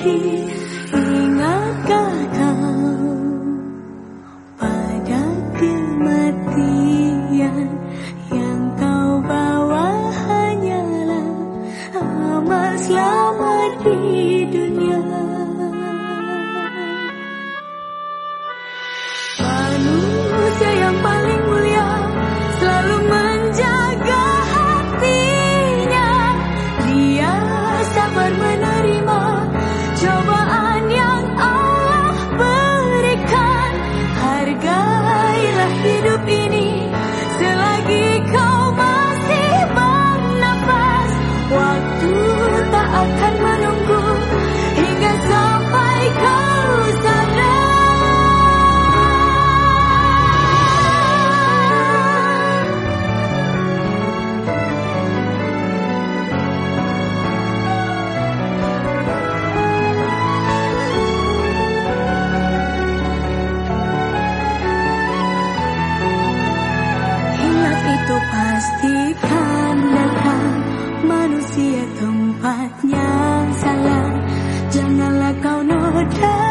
hati, ingatkah kau pada kematian? Yang kau bawa hanyalah amal selamat di dunia. Manusia yang paling mulia selalu menjaga hatinya. Dia sabar menerima cobaan yang Allah berikan. Hargailah hidup ini selagi kau masih bernafas. Waktu tak akan menunggu hingga sampai kau sadar. Itu pastikan datang, manusia tempatnya salah. Janganlah kau noda